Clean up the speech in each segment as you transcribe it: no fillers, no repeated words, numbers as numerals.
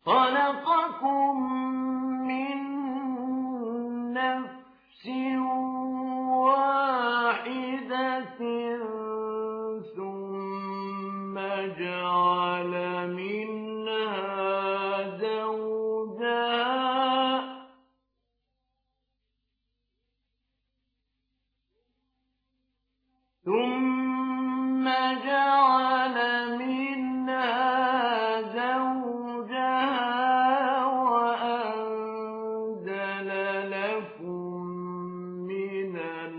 خلقكم من نفس واحدة ثم جعل منها زوجها وأنزل لكم من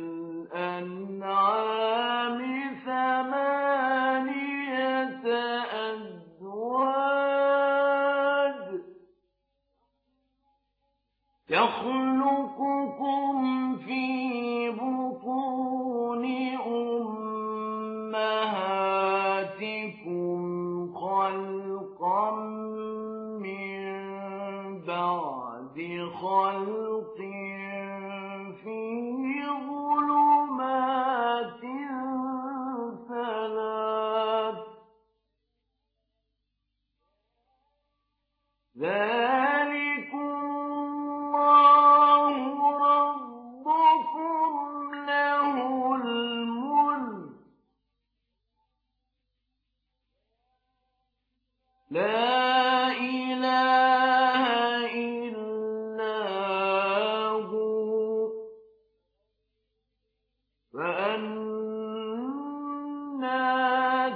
الأنعام ثمانية أزواج يخلقكم في بطون أمهاتكم خلقا من بعد خلق في ظلمات ثلاث ذلكم الله ربكم له الملك لا إله إلا هو فأنى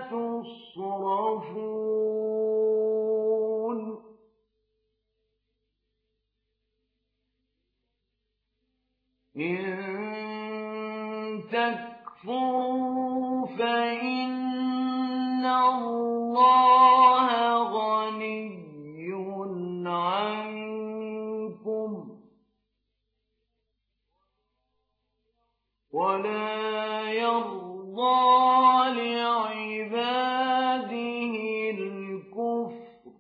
تصرفون إن تكفروا فإن الله غني عنكم ولا يرضى لعباده الكفر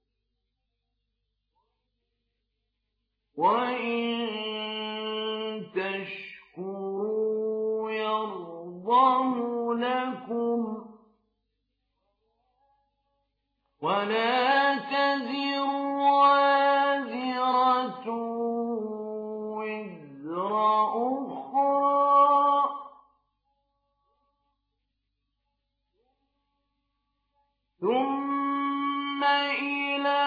وإن تشكروا يرضه لكم ولا تزر وازرة وزر أخرى ثم إلى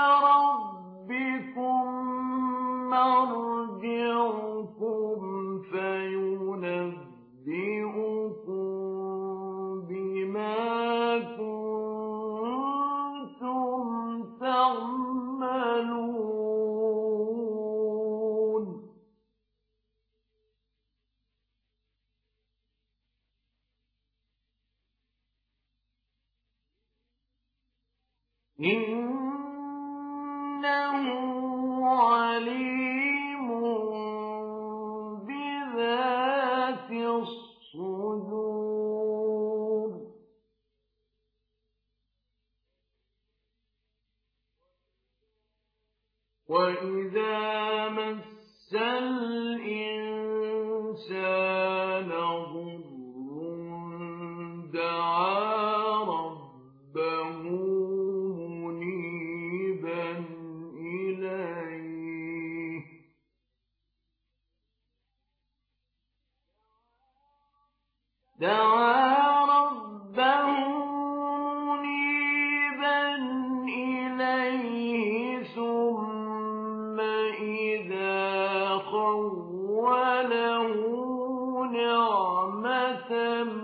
ربكم مرجعكم فينبئكم بما كنتم تعملون إنه عليم بذات الصدور وإذا مس الإنسان ضر دعا ربه منيبا إليه ثم إذا خوله نعمة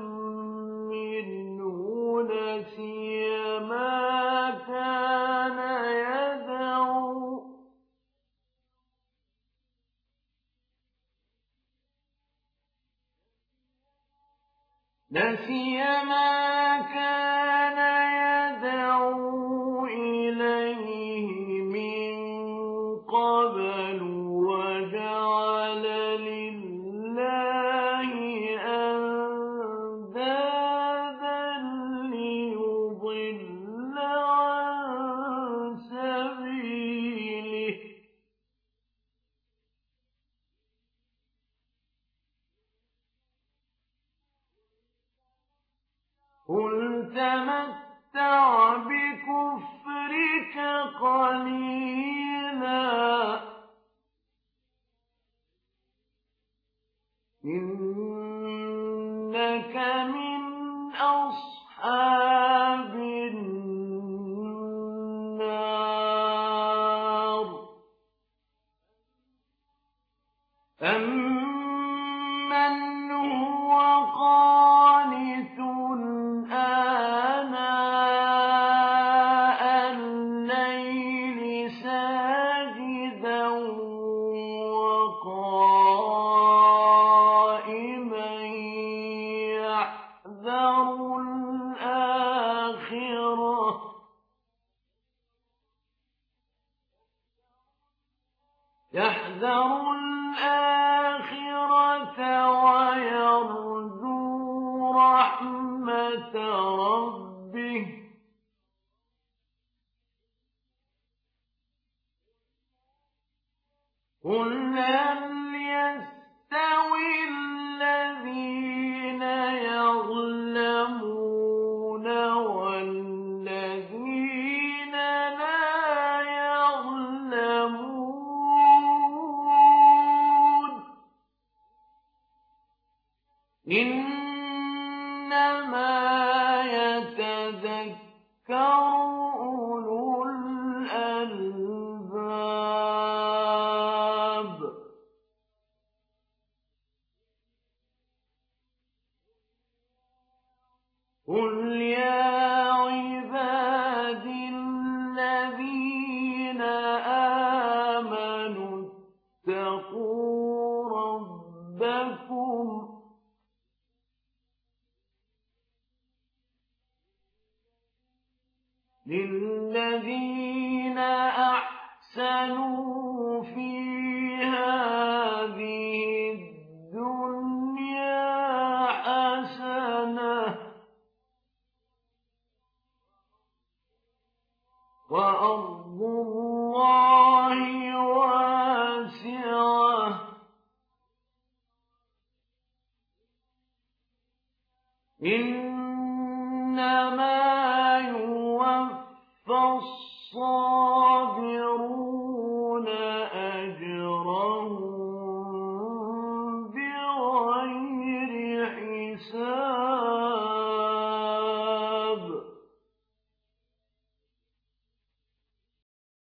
منه نسي ما كان يدعو إليه من قبل وجعل لله أندادا ليضل عن سبيله قل تمتع بكفرك قليلا قليلا إنك من أصحاب النار أمن هو قانت آناء الليل ساجدا وقائما يحذر الآخرة ويرجو رحمة ربه قل هل يستوي الذين يظلمون والذين لا يظلمون إنما يتذكر أولو الألباب قل يا عبادي الذين آمنوا اتقوا ربكم للذين أحسنوا في هذه الدنيا حسنة وأرض الله واسعة إنما يوفى الصابرون